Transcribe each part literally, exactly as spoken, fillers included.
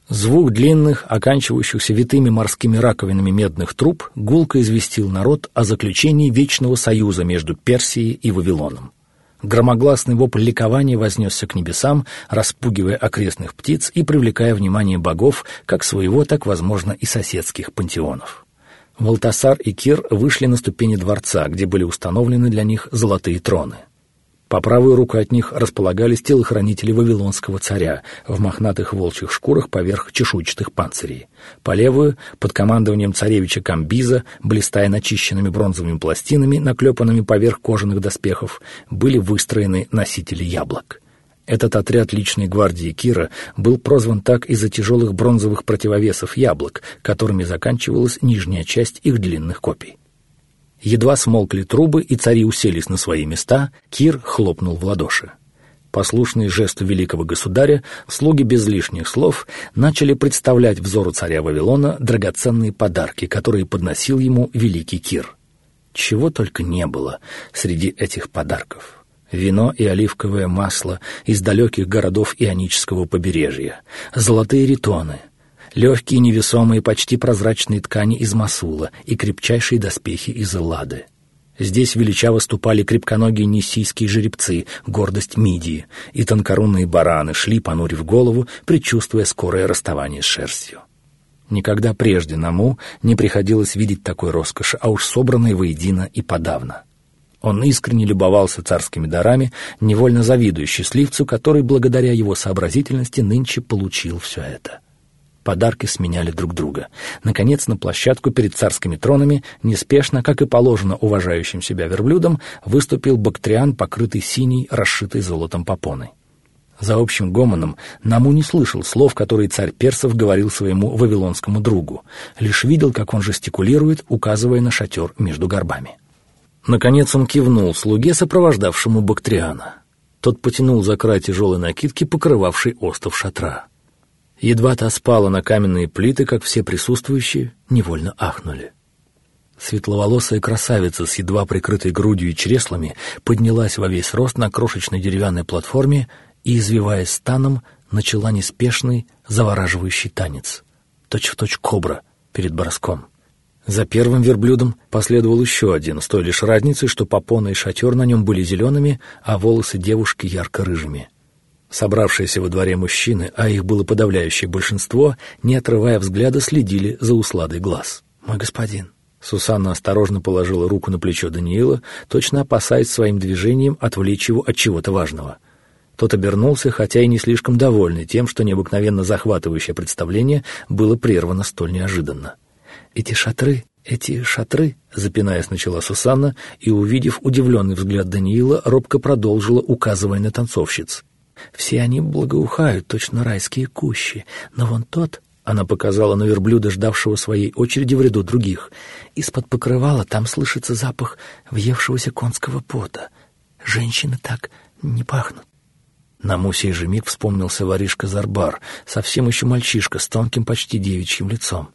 Звук длинных, оканчивающихся витыми морскими раковинами медных труб гулко известил народ о заключении вечного союза между Персией и Вавилоном. Громогласный вопль ликования вознесся к небесам, распугивая окрестных птиц и привлекая внимание богов, как своего, так, возможно, и соседских пантеонов. Валтасар и Кир вышли на ступени дворца, где были установлены для них золотые троны. По правую руку от них располагались телохранители вавилонского царя в мохнатых волчьих шкурах поверх чешуйчатых панцирей. По левую, под командованием царевича Камбиза, блистая начищенными бронзовыми пластинами, наклепанными поверх кожаных доспехов, были выстроены носители яблок. Этот отряд личной гвардии Кира был прозван так из-за тяжелых бронзовых противовесов яблок, которыми заканчивалась нижняя часть их длинных копий. Едва смолкли трубы и цари уселись на свои места, Кир хлопнул в ладоши. Послушные жесту великого государя, слуги без лишних слов начали представлять взору царя Вавилона драгоценные подарки, которые подносил ему великий Кир. Чего только не было среди этих подарков. Вино и оливковое масло из далеких городов Ионического побережья, золотые ритоны, легкие невесомые почти прозрачные ткани из Мосула и крепчайшие доспехи из Эллады. Здесь величаво ступали крепконогие ниссийские жеребцы, гордость Мидии, и тонкорунные бараны шли, понурив голову, предчувствуя скорое расставание с шерстью. Никогда прежде Наму не приходилось видеть такой роскоши, а уж собранной воедино и подавно. Он искренне любовался царскими дарами, невольно завидуя счастливцу, который, благодаря его сообразительности, нынче получил все это. Подарки сменяли друг друга. Наконец, на площадку перед царскими тронами, неспешно, как и положено уважающим себя верблюдам, выступил Бактриан, покрытый синей, расшитой золотом попоной. За общим гомоном Наму не слышал слов, которые царь персов говорил своему вавилонскому другу, лишь видел, как он жестикулирует, указывая на шатер между горбами. Наконец он кивнул слуге, сопровождавшему Бактриана. Тот потянул за край тяжелой накидки, покрывавшей остов шатра. Едва та спала на каменные плиты, как все присутствующие невольно ахнули. Светловолосая красавица с едва прикрытой грудью и чреслами поднялась во весь рост на крошечной деревянной платформе и, извиваясь станом, начала неспешный, завораживающий танец, точь-в-точь кобра перед броском. За первым верблюдом последовал еще один, с той лишь разницей, что попона и шатер на нем были зелеными, а волосы девушки ярко-рыжими. Собравшиеся во дворе мужчины, а их было подавляющее большинство, не отрывая взгляда, следили за усладой глаз. «Мой господин». Сусанна осторожно положила руку на плечо Даниила, точно опасаясь своим движением отвлечь его от чего-то важного. Тот обернулся, хотя и не слишком довольный тем, что необыкновенно захватывающее представление было прервано столь неожиданно. «Эти шатры, эти шатры», — запинаясь, начала Сусанна, и, увидев удивленный взгляд Даниила, робко продолжила, указывая на танцовщиц. «Все они благоухают, точно райские кущи, но вон тот...» — она показала на верблюда, ждавшего своей очереди в ряду других. «Из-под покрывала там слышится запах въевшегося конского пота. Женщины так не пахнут». На мусе же миг вспомнился воришка Зарбар, совсем еще мальчишка с тонким, почти девичьим лицом.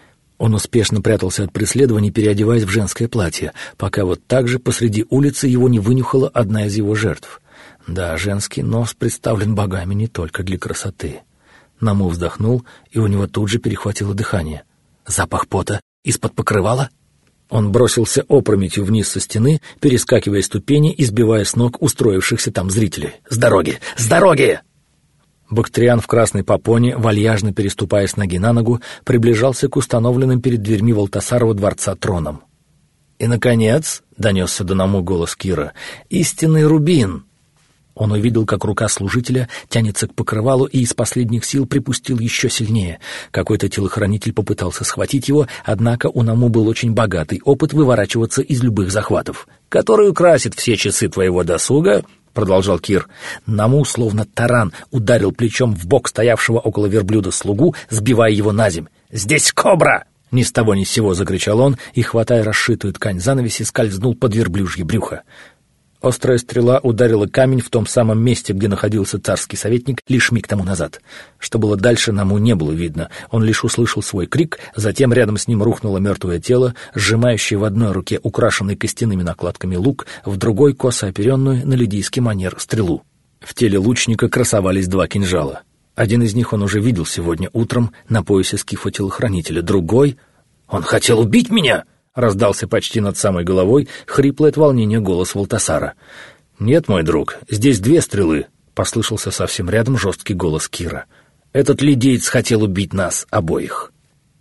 Он успешно прятался от преследований, переодеваясь в женское платье, пока вот так же посреди улицы его не вынюхала одна из его жертв. Да, женский нос представлен богами не только для красоты. Наму вздохнул, и у него тут же перехватило дыхание. Запах пота из-под покрывала? Он бросился опрометью вниз со стены, перескакивая ступени и сбивая с ног устроившихся там зрителей. «С дороги! С дороги!» Бактриан в красной попоне, вальяжно переступая с ноги на ногу, приближался к установленным перед дверьми Валтасарова дворца тронам. «И, наконец», — донесся до Наму голос Кира, — «истинный рубин». Он увидел, как рука служителя тянется к покрывалу, и из последних сил припустил еще сильнее. Какой-то телохранитель попытался схватить его, однако у Наму был очень богатый опыт выворачиваться из любых захватов. «Который украсит все часы твоего досуга», — продолжал Кир. Наму, словно таран, ударил плечом в бок стоявшего около верблюда слугу, сбивая его на земь. «Здесь кобра!» Ни с того ни с сего закричал он и, хватая расшитую ткань занавеси, скользнул под верблюжье брюхо. Острая стрела ударила камень в том самом месте, где находился царский советник лишь миг тому назад. Что было дальше, Наму не было видно. Он лишь услышал свой крик, затем рядом с ним рухнуло мертвое тело, сжимающее в одной руке украшенный костяными накладками лук, в другой косо оперенную на лидийский манер стрелу. В теле лучника красовались два кинжала. Один из них он уже видел сегодня утром на поясе скифа-телохранителя, другой... «Он хотел убить меня!» — раздался почти над самой головой хриплый от волнения голос Валтасара. «Нет, мой друг, здесь две стрелы», — послышался совсем рядом жесткий голос Кира. «Этот лидеец хотел убить нас обоих».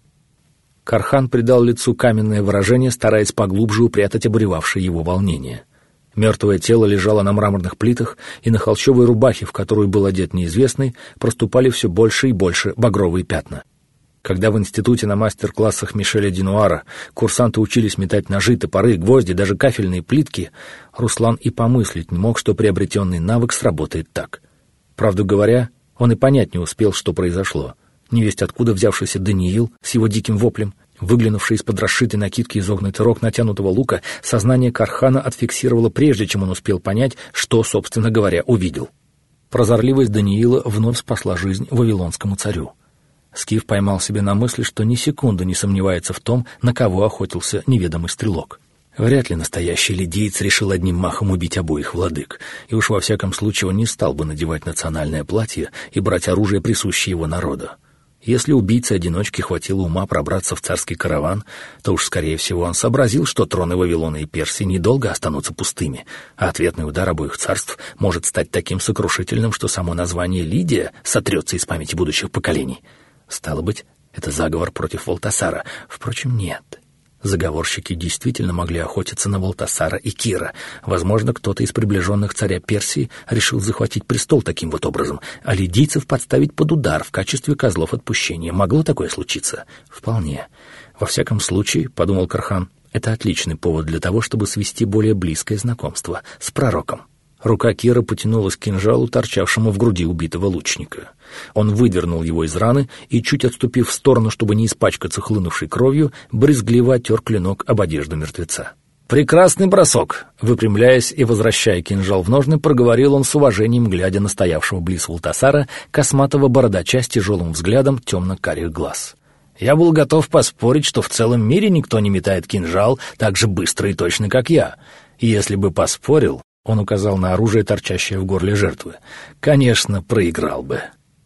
Кархан придал лицу каменное выражение, стараясь поглубже упрятать обуревавшее его волнение. Мертвое тело лежало на мраморных плитах, и на холщовой рубахе, в которую был одет неизвестный, проступали все больше и больше багровые пятна. Когда в институте на мастер-классах Мишеля Динуара курсанты учились метать ножи, топоры, гвозди, даже кафельные плитки, Руслан и помыслить не мог, что приобретенный навык сработает так. Правду говоря, он и понять не успел, что произошло. Невесть откуда взявшийся Даниил с его диким воплем, выглянувший из-под расшитой накидки изогнутый рог натянутого лука, сознание Кархана отфиксировало прежде, чем он успел понять, что, собственно говоря, увидел. Прозорливость Даниила вновь спасла жизнь вавилонскому царю. Скиф поймал себя на мысли, что ни секунды не сомневается в том, на кого охотился неведомый стрелок. Вряд ли настоящий лидеец решил одним махом убить обоих владык, и уж во всяком случае он не стал бы надевать национальное платье и брать оружие, присущее его народу. Если убийце-одиночке хватило ума пробраться в царский караван, то уж, скорее всего, он сообразил, что троны Вавилона и Персии недолго останутся пустыми, а ответный удар обоих царств может стать таким сокрушительным, что само название Лидия сотрется из памяти будущих поколений. Стало быть, это заговор против Валтасара. Впрочем, нет. Заговорщики действительно могли охотиться на Валтасара и Кира. Возможно, кто-то из приближенных царя Персии решил захватить престол таким вот образом, а лидийцев подставить под удар в качестве козлов отпущения. Могло такое случиться? Вполне. Во всяком случае, — подумал Кархан, — это отличный повод для того, чтобы свести более близкое знакомство с пророком. Рука Кира потянулась к кинжалу, торчавшему в груди убитого лучника. Он выдернул его из раны и, чуть отступив в сторону, чтобы не испачкаться хлынувшей кровью, брезгливо оттер клинок об одежду мертвеца. «Прекрасный бросок!» Выпрямляясь и возвращая кинжал в ножны, проговорил он с уважением, глядя на стоявшего близ Валтасара косматого бородача с тяжелым взглядом темно-карих глаз. «Я был готов поспорить, что в целом мире никто не метает кинжал так же быстро и точно, как я. И если бы поспорил...» Он указал на оружие, торчащее в горле жертвы. «Конечно, проиграл бы».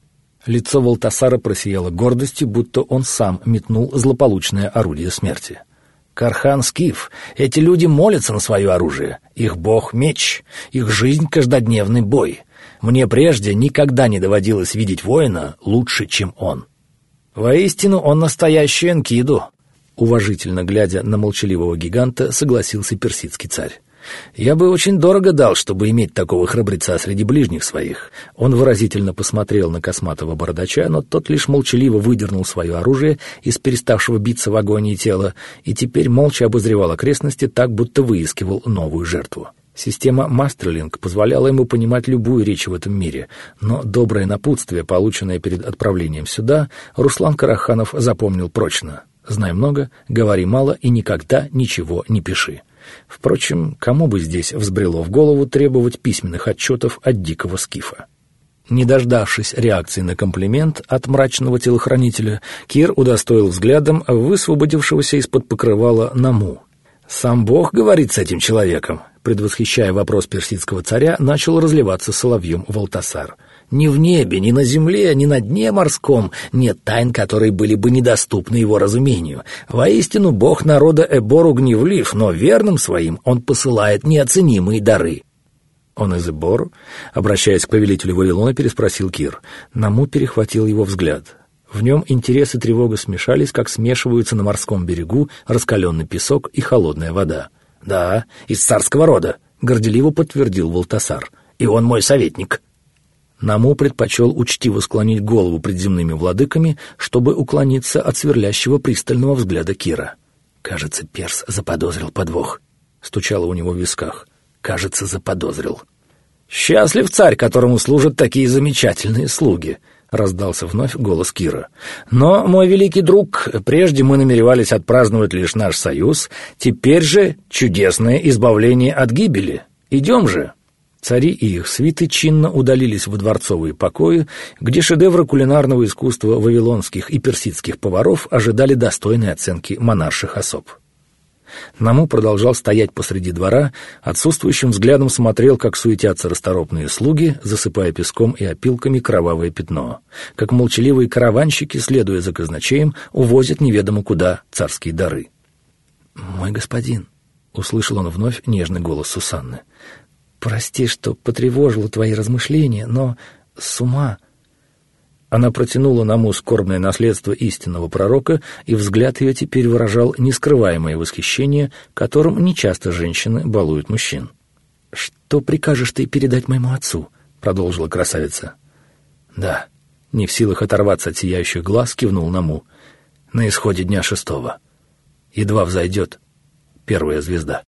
Лицо Валтасара просияло гордостью, будто он сам метнул злополучное орудие смерти. «Кархан Скиф, эти люди молятся на свое оружие. Их бог — меч, их жизнь — каждодневный бой. Мне прежде никогда не доводилось видеть воина лучше, чем он. Воистину, он настоящий Энкиду», — уважительно глядя на молчаливого гиганта, согласился персидский царь. «Я бы очень дорого дал, чтобы иметь такого храбреца среди ближних своих». Он выразительно посмотрел на косматого бородача, но тот лишь молчаливо выдернул свое оружие из переставшего биться в агонии тела и теперь молча обозревал окрестности так, будто выискивал новую жертву. Система Мастерлинг позволяла ему понимать любую речь в этом мире, но доброе напутствие, полученное перед отправлением сюда, Руслан Караханов запомнил прочно. «Знай много, говори мало и никогда ничего не пиши». Впрочем, кому бы здесь взбрело в голову требовать письменных отчетов от дикого скифа? Не дождавшись реакции на комплимент от мрачного телохранителя, Кир удостоил взглядом высвободившегося из-под покрывала Наму. «Сам Бог говорит с этим человеком», предвосхищая вопрос персидского царя, начал разливаться соловьем Валтасар. «Ни в небе, ни на земле, ни на дне морском нет тайн, которые были бы недоступны его разумению. Воистину, Бог народа Эбору гневлив, но верным своим он посылает неоценимые дары». «Он из Эбору?» Обращаясь к повелителю Вавилона, переспросил Кир. Наму перехватил его взгляд. В нем интерес и тревога смешались, как смешиваются на морском берегу раскаленный песок и холодная вода. «Да, из царского рода», — горделиво подтвердил Валтасар. «И он мой советник». Наму предпочел учтиво склонить голову пред земными владыками, чтобы уклониться от сверлящего пристального взгляда Кира. «Кажется, перс заподозрил подвох», — стучало у него в висках. «Кажется, заподозрил». «Счастлив царь, которому служат такие замечательные слуги», — раздался вновь голос Кира. «Но, мой великий друг, прежде мы намеревались отпраздновать лишь наш союз, теперь же чудесное избавление от гибели. Идем же». Цари и их свиты чинно удалились в дворцовые покои, где шедевры кулинарного искусства вавилонских и персидских поваров ожидали достойной оценки монарших особ. Наму продолжал стоять посреди двора, отсутствующим взглядом смотрел, как суетятся расторопные слуги, засыпая песком и опилками кровавое пятно, как молчаливые караванщики, следуя за казначеем, увозят неведомо куда царские дары. «Мой господин», — услышал он вновь нежный голос Сусанны, — «прости, что потревожила твои размышления, но с ума...» Она протянула Наму скорбное наследство истинного пророка, и взгляд ее теперь выражал нескрываемое восхищение, которым нечасто женщины балуют мужчин. «Что прикажешь ты передать моему отцу?» — продолжила красавица. «Да», — не в силах оторваться от сияющих глаз, кивнул Наму. «На исходе дня шестого. Едва взойдет первая звезда».